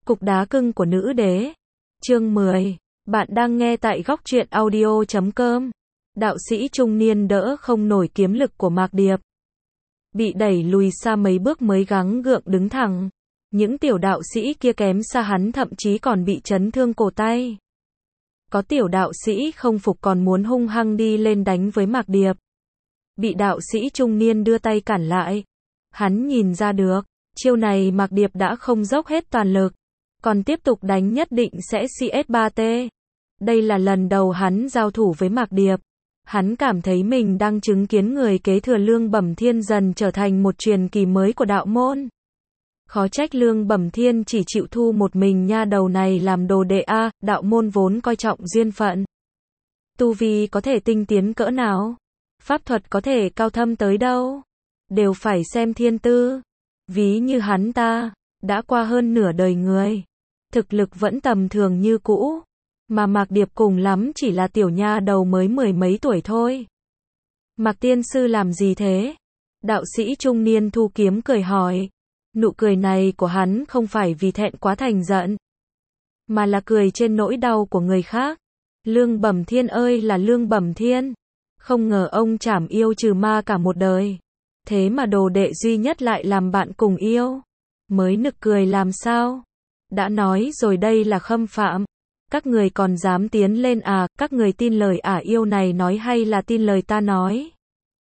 Cục đá cưng của nữ đế. Chương 10. Bạn đang nghe tại góc truyện audio.com. Đạo sĩ trung niên đỡ không nổi kiếm lực của Mạc Điệp. Bị đẩy lùi xa mấy bước mới gắng gượng đứng thẳng. Những tiểu đạo sĩ kia kém xa hắn, thậm chí còn bị chấn thương cổ tay. Có tiểu đạo sĩ không phục còn muốn hung hăng đi lên đánh với Mạc Điệp. Bị đạo sĩ trung niên đưa tay cản lại. Hắn nhìn ra được, chiêu này Mạc Điệp đã không dốc hết toàn lực. Còn tiếp tục đánh nhất định sẽ CS3T. Đây là lần đầu hắn giao thủ với Mạc Điệp. Hắn cảm thấy mình đang chứng kiến người kế thừa Lương Bẩm Thiên dần trở thành một truyền kỳ mới của đạo môn. Khó trách Lương Bẩm Thiên chỉ chịu thu một mình nha đầu này làm đồ đệ a, đạo môn vốn coi trọng duyên phận. Tu vi có thể tinh tiến cỡ nào, pháp thuật có thể cao thâm tới đâu, đều phải xem thiên tư. Ví như hắn ta, đã qua hơn nửa đời người, thực lực vẫn tầm thường như cũ, mà Mạc Điệp cùng lắm chỉ là tiểu nha đầu mới mười mấy tuổi thôi. Mạc tiên sư làm gì thế? Đạo sĩ trung niên thu kiếm cười hỏi. Nụ cười này của hắn không phải vì thẹn quá thành giận, mà là cười trên nỗi đau của người khác. Lương Bẩm Thiên ơi là Lương Bẩm Thiên, không ngờ ông trảm yêu trừ ma cả một đời, thế mà đồ đệ duy nhất lại làm bạn cùng yêu. Mới nực cười làm sao? Đã nói rồi đây là khâm phạm. Các người còn dám tiến lên à? Các người tin lời ả yêu này nói hay là tin lời ta nói?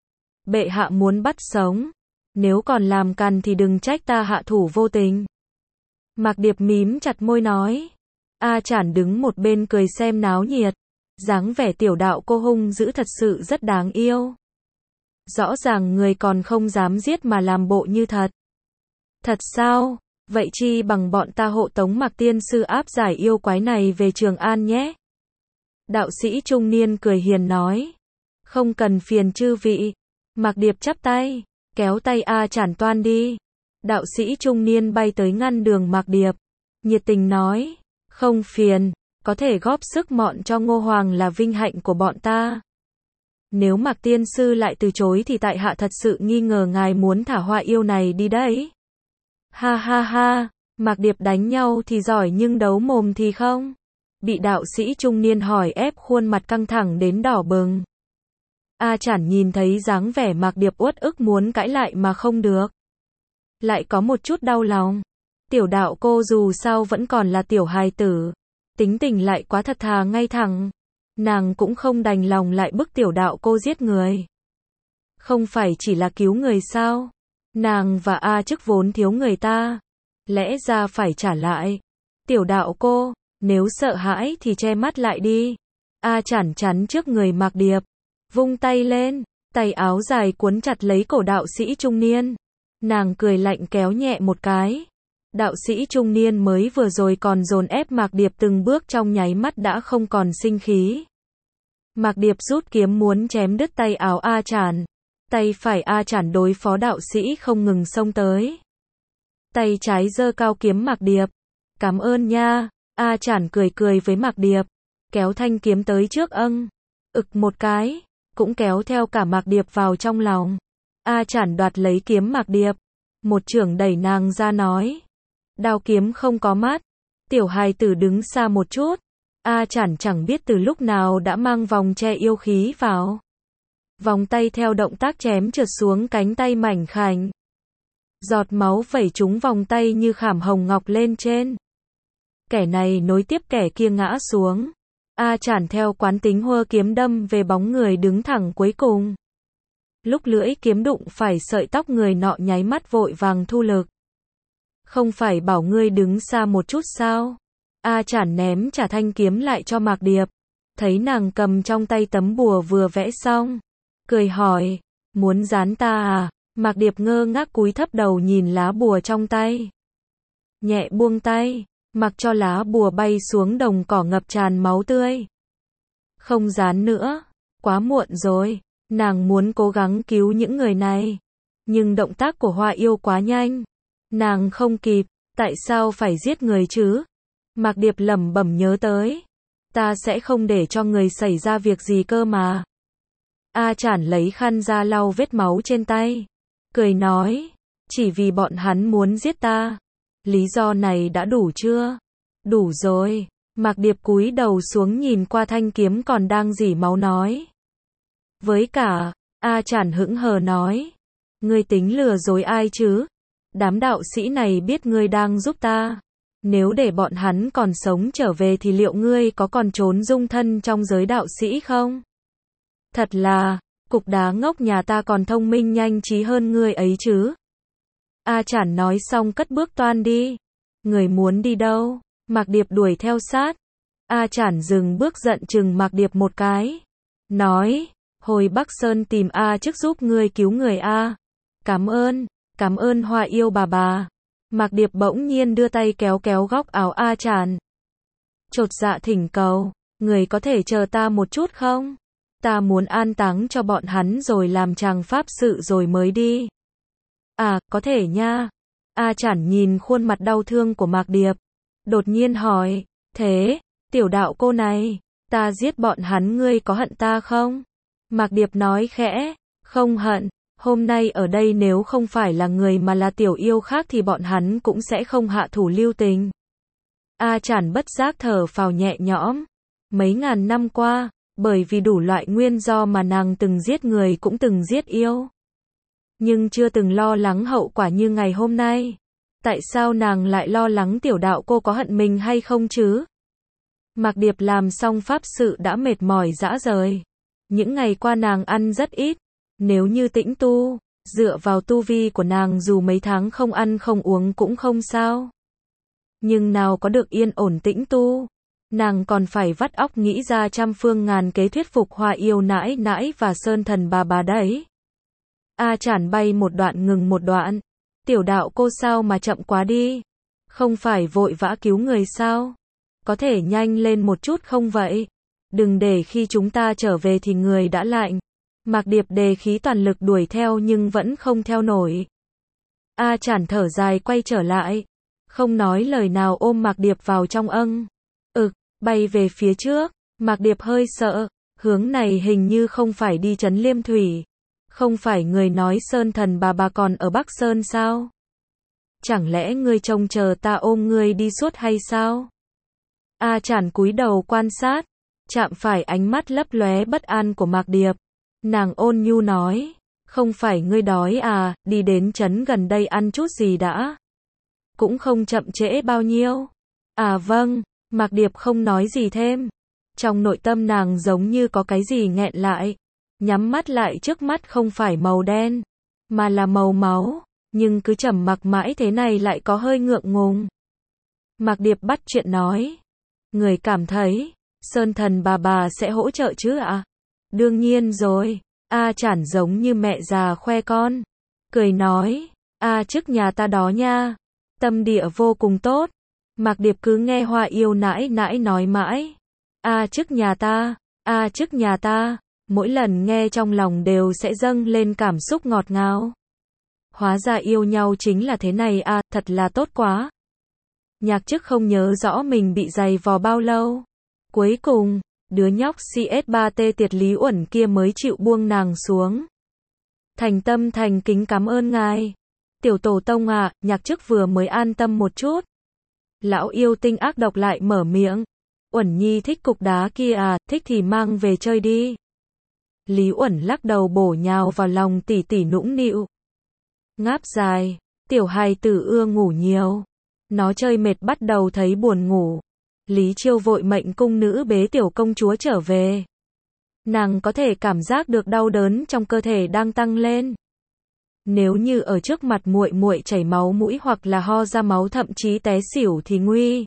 Bệ hạ muốn bắt sống, nếu còn làm càn thì đừng trách ta hạ thủ vô tình. Mạc Điệp mím chặt môi nói. A Chản đứng một bên cười xem náo nhiệt. Dáng vẻ tiểu đạo cô hung dữ thật sự rất đáng yêu. Rõ ràng người còn không dám giết mà làm bộ như thật. Thật sao? Vậy chi bằng bọn ta hộ tống Mạc tiên sư áp giải yêu quái này về Trường An nhé. Đạo sĩ trung niên cười hiền nói. Không cần phiền chư vị. Mạc Điệp chắp tay, kéo tay A Chản toan đi. Đạo sĩ trung niên bay tới ngăn đường Mạc Điệp, nhiệt tình nói. Không phiền, có thể góp sức mọn cho Ngô Hoàng là vinh hạnh của bọn ta. Nếu Mạc tiên sư lại từ chối thì tại hạ thật sự nghi ngờ ngài muốn thả hoa yêu này đi đấy. Ha ha ha, Mạc Điệp đánh nhau thì giỏi nhưng đấu mồm thì không. Bị đạo sĩ trung niên hỏi ép khuôn mặt căng thẳng đến đỏ bừng. A Chản nhìn thấy dáng vẻ Mạc Điệp uất ức muốn cãi lại mà không được. Lại có một chút đau lòng. Tiểu đạo cô dù sao vẫn còn là tiểu hài tử, tính tình lại quá thật thà ngay thẳng. Nàng cũng không đành lòng lại bức tiểu đạo cô giết người. Không phải chỉ là cứu người sao? Nàng và A Chức vốn thiếu người ta, lẽ ra phải trả lại. Tiểu đạo cô, nếu sợ hãi thì che mắt lại đi. A Chản chắn trước người Mạc Điệp, vung tay lên, tay áo dài cuốn chặt lấy cổ đạo sĩ trung niên. Nàng cười lạnh kéo nhẹ một cái. Đạo sĩ trung niên mới vừa rồi còn dồn ép Mạc Điệp từng bước trong nháy mắt đã không còn sinh khí. Mạc Điệp rút kiếm muốn chém đứt tay áo A Chản. Tay phải A Chản đối phó đạo sĩ không ngừng xông tới. Tay trái giơ cao kiếm Mạc Điệp. Cảm ơn nha. A Chản cười cười với Mạc Điệp, kéo thanh kiếm tới trước ực một cái, cũng kéo theo cả Mạc Điệp vào trong lòng. A Chản đoạt lấy kiếm Mạc Điệp, một chưởng đẩy nàng ra nói. Đao kiếm không có mắt. Tiểu hài tử đứng xa một chút. A Chản chẳng biết từ lúc nào đã mang vòng che yêu khí vào. Vòng tay theo động tác chém trượt xuống cánh tay mảnh khảnh. Giọt máu vẩy trúng vòng tay như khảm hồng ngọc lên trên. Kẻ này nối tiếp kẻ kia ngã xuống. A Chản theo quán tính hơ kiếm đâm về bóng người đứng thẳng cuối cùng. Lúc lưỡi kiếm đụng phải sợi tóc người nọ nháy mắt vội vàng thu lực. Không phải bảo ngươi đứng xa một chút sao? A Chản ném trả thanh kiếm lại cho Mạc Điệp. Thấy nàng cầm trong tay tấm bùa vừa vẽ xong, cười hỏi, muốn dán ta à? Mạc Điệp ngơ ngác cúi thấp đầu nhìn lá bùa trong tay. Nhẹ buông tay, mặc cho lá bùa bay xuống đồng cỏ ngập tràn máu tươi. Không dán nữa, quá muộn rồi. Nàng muốn cố gắng cứu những người này, nhưng động tác của hoa yêu quá nhanh. Nàng không kịp, tại sao phải giết người chứ? Mạc Điệp lẩm bẩm nhớ tới. Ta sẽ không để cho người xảy ra việc gì cơ mà. A Chản lấy khăn ra lau vết máu trên tay, cười nói, chỉ vì bọn hắn muốn giết ta. Lý do này đã đủ chưa? Đủ rồi. Mạc Điệp cúi đầu xuống nhìn qua thanh kiếm còn đang rỉ máu nói. Với cả, A Chản hững hờ nói. Ngươi tính lừa dối ai chứ? Đám đạo sĩ này biết ngươi đang giúp ta. Nếu để bọn hắn còn sống trở về thì liệu ngươi có còn trốn dung thân trong giới đạo sĩ không? Thật là, cục đá ngốc nhà ta còn thông minh nhanh trí hơn ngươi ấy chứ. A Chản nói xong cất bước toan đi. Người muốn đi đâu? Mạc Điệp đuổi theo sát. A Chản dừng bước giận chừng Mạc Điệp một cái. Nói, hồi Bắc Sơn tìm A trước giúp ngươi cứu người A. Cảm ơn Hoa Yêu bà. Mạc Điệp bỗng nhiên đưa tay kéo kéo góc áo A Chản. Chột dạ thỉnh cầu, người có thể chờ ta một chút không? Ta muốn an táng cho bọn hắn rồi làm chàng pháp sự rồi mới đi. À, có thể nha. A Chản nhìn khuôn mặt đau thương của Mạc Điệp. Đột nhiên hỏi, thế, tiểu đạo cô này, ta giết bọn hắn ngươi có hận ta không? Mạc Điệp nói khẽ, không hận, hôm nay ở đây nếu không phải là người mà là tiểu yêu khác thì bọn hắn cũng sẽ không hạ thủ lưu tình. A Chản bất giác thở phào nhẹ nhõm. Mấy ngàn năm qua, bởi vì đủ loại nguyên do mà nàng từng giết người cũng từng giết yêu. Nhưng chưa từng lo lắng hậu quả như ngày hôm nay. Tại sao nàng lại lo lắng tiểu đạo cô có hận mình hay không chứ? Mạc Điệp làm xong pháp sự đã mệt mỏi rã rời. Những ngày qua nàng ăn rất ít. Nếu như tĩnh tu, dựa vào tu vi của nàng dù mấy tháng không ăn không uống cũng không sao. Nhưng nào có được yên ổn tĩnh tu. Nàng còn phải vắt óc nghĩ ra trăm phương ngàn kế thuyết phục Hoa Yêu nãi nãi và Sơn Thần bà đấy. A Chản bay một đoạn ngừng một đoạn. Tiểu đạo cô sao mà chậm quá đi? Không phải vội vã cứu người sao? Có thể nhanh lên một chút không vậy? Đừng để khi chúng ta trở về thì người đã lạnh. Mạc Điệp đề khí toàn lực đuổi theo nhưng vẫn không theo nổi. A Chản thở dài quay trở lại. Không nói lời nào ôm Mạc Điệp vào trong âng. Bay về phía trước. Mạc Điệp hơi sợ. Hướng này hình như không phải đi trấn Liêm Thủy. Không phải người nói Sơn Thần bà còn ở Bắc Sơn sao? Chẳng lẽ ngươi trông chờ ta ôm ngươi đi suốt hay sao? A Chản cúi đầu quan sát. Chạm phải ánh mắt lấp lóe bất an của Mạc Điệp. Nàng ôn nhu nói. Không phải ngươi đói à, đi đến trấn gần đây ăn chút gì đã. Cũng không chậm trễ bao nhiêu. À vâng, Mạc Điệp không nói gì thêm. Trong nội tâm nàng giống như có cái gì nghẹn lại. Nhắm mắt lại trước mắt không phải màu đen, mà là màu máu. Nhưng cứ trầm mặc mãi thế này lại có hơi ngượng ngùng. Mạc Điệp bắt chuyện nói. Người cảm thấy, Sơn Thần bà sẽ hỗ trợ chứ ạ? Đương nhiên rồi. A Chản giống như mẹ già khoe con. Cười nói, trước nhà ta đó nha. Tâm địa vô cùng tốt. Mạc Điệp cứ nghe Hoa Yêu nãi nãi nói mãi. Trước nhà ta, trước nhà ta. Mỗi lần nghe trong lòng đều sẽ dâng lên cảm xúc ngọt ngào. Hóa ra yêu nhau chính là thế này thật là tốt quá. Nhạc Chức không nhớ rõ mình bị giày vò bao lâu. Cuối cùng, đứa nhóc CS3T Tiệt Lý Uẩn kia mới chịu buông nàng xuống. Thành tâm thành kính cảm ơn ngài. Tiểu tổ tông Nhạc Chức vừa mới an tâm một chút. Lão yêu tinh ác độc lại mở miệng. Uẩn Nhi thích cục đá kia thích thì mang về chơi đi. Lý Uẩn lắc đầu bổ nhào vào lòng tỷ tỷ nũng nịu. Ngáp dài, tiểu hài tử ưa ngủ nhiều. Nó chơi mệt bắt đầu thấy buồn ngủ. Lý Chiêu vội mệnh cung nữ bế tiểu công chúa trở về. Nàng có thể cảm giác được đau đớn trong cơ thể đang tăng lên. Nếu như ở trước mặt muội muội chảy máu mũi hoặc là ho ra máu thậm chí té xỉu thì nguy.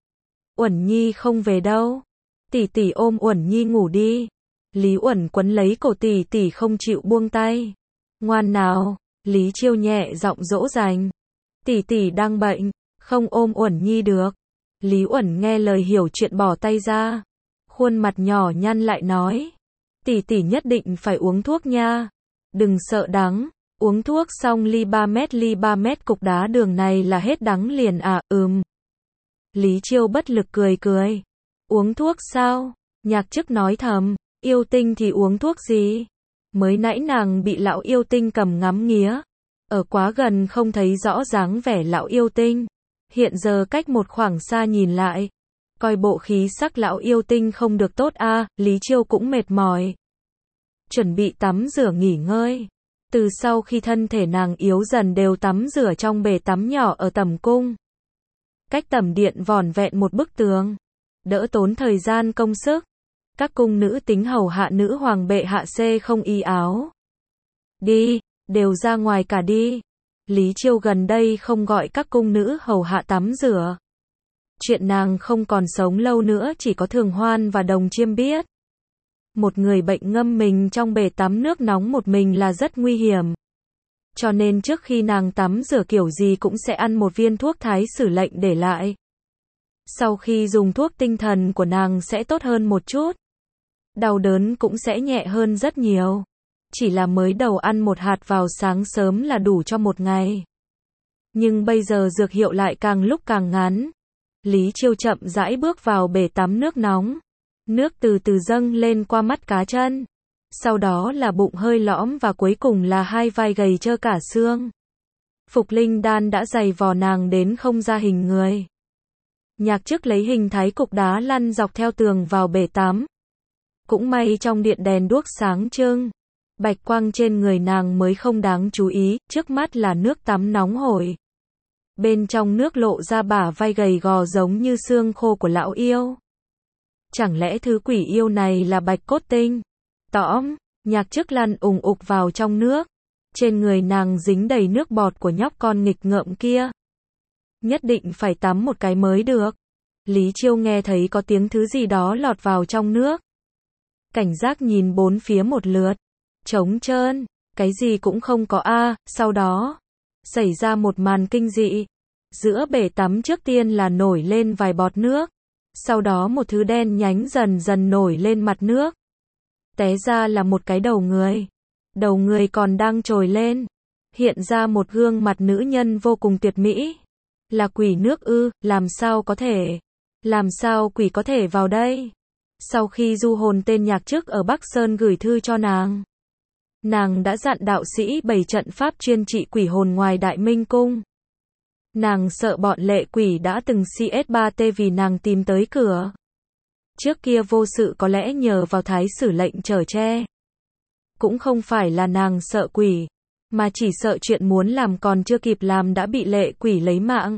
Uẩn Nhi không về đâu. Tỷ tỷ ôm Uẩn Nhi ngủ đi. Lý Uẩn quấn lấy cổ tỷ tỷ không chịu buông tay. Ngoan nào, Lý Chiêu nhẹ giọng dỗ dành. Tỷ tỷ đang bệnh, không ôm Uẩn Nhi được. Lý Uẩn nghe lời hiểu chuyện bỏ tay ra. Khuôn mặt nhỏ nhăn lại nói. Tỷ tỷ nhất định phải uống thuốc nha. Đừng sợ đắng. Uống thuốc xong ly 3 mét cục đá đường này là hết đắng liền Lý Chiêu bất lực cười cười. Uống thuốc sao? Nhạc Chức nói thầm. Yêu tinh thì uống thuốc gì? Mới nãy nàng bị lão yêu tinh cầm ngắm nghía. Ở quá gần không thấy rõ dáng vẻ lão yêu tinh. Hiện giờ cách một khoảng xa nhìn lại, coi bộ khí sắc lão yêu tinh không được tốt a, Lý Chiêu cũng mệt mỏi. Chuẩn bị tắm rửa nghỉ ngơi. Từ sau khi thân thể nàng yếu dần đều tắm rửa trong bể tắm nhỏ ở tẩm cung. Cách tẩm điện vỏn vẹn một bức tường. Đỡ tốn thời gian công sức. Các cung nữ tính hầu hạ nữ hoàng bệ hạ không y áo. Đi, đều ra ngoài cả đi. Lý Chiêu gần đây không gọi các cung nữ hầu hạ tắm rửa. Chuyện nàng không còn sống lâu nữa chỉ có Thường Hoan và Đồng Chiêm biết. Một người bệnh ngâm mình trong bể tắm nước nóng một mình là rất nguy hiểm. Cho nên trước khi nàng tắm rửa kiểu gì cũng sẽ ăn một viên thuốc thái sử lệnh để lại. Sau khi dùng thuốc tinh thần của nàng sẽ tốt hơn một chút. Đau đớn cũng sẽ nhẹ hơn rất nhiều. Chỉ là mới đầu ăn một hạt vào sáng sớm là đủ cho một ngày. Nhưng bây giờ dược hiệu lại càng lúc càng ngắn. Lý Chiêu chậm rãi bước vào bể tắm nước nóng. Nước từ từ dâng lên qua mắt cá chân. Sau đó là bụng hơi lõm và cuối cùng là hai vai gầy trơ cả xương. Phục linh đan đã dày vò nàng đến không ra hình người. Nhạc Chức lấy hình thái cục đá lăn dọc theo tường vào bể tắm. Cũng may trong điện đèn đuốc sáng trưng. Bạch quang trên người nàng mới không đáng chú ý, trước mắt là nước tắm nóng hổi. Bên trong nước lộ ra bả vai gầy gò giống như xương khô của lão yêu. Chẳng lẽ thứ quỷ yêu này là Bạch Cốt Tinh? Tõm, Nhạc Chức lăn ùng ục vào trong nước. Trên người nàng dính đầy nước bọt của nhóc con nghịch ngợm kia. Nhất định phải tắm một cái mới được. Lý Chiêu nghe thấy có tiếng thứ gì đó lọt vào trong nước. Cảnh giác nhìn bốn phía một lượt. Trống trơn, cái gì cũng không có a. Sau đó, xảy ra một màn kinh dị. Giữa bể tắm trước tiên là nổi lên vài bọt nước. Sau đó một thứ đen nhánh dần dần nổi lên mặt nước. Té ra là một cái đầu người. Đầu người còn đang trồi lên. Hiện ra một gương mặt nữ nhân vô cùng tuyệt mỹ. Là quỷ nước ư, làm sao có thể? Làm sao quỷ có thể vào đây? Sau khi du hồn tên Nhạc Chức ở Bắc Sơn gửi thư cho nàng. Nàng đã dặn đạo sĩ bày trận pháp chuyên trị quỷ hồn ngoài Đại Minh Cung. Nàng sợ bọn lệ quỷ đã từng CS3T vì nàng tìm tới cửa. Trước kia vô sự có lẽ nhờ vào thái sử lệnh chở che. Cũng không phải là nàng sợ quỷ, mà chỉ sợ chuyện muốn làm còn chưa kịp làm đã bị lệ quỷ lấy mạng.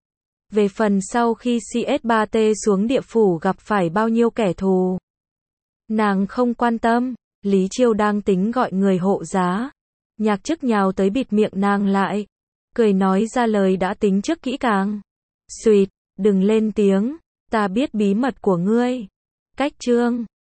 Về phần sau khi CS3T xuống địa phủ gặp phải bao nhiêu kẻ thù, nàng không quan tâm. Lý Chiêu đang tính gọi người hộ giá. Nhạc Chức nhào tới bịt miệng nàng lại. Cười nói ra lời đã tính trước kỹ càng. Xuyệt, đừng lên tiếng, ta biết bí mật của ngươi. Cách chương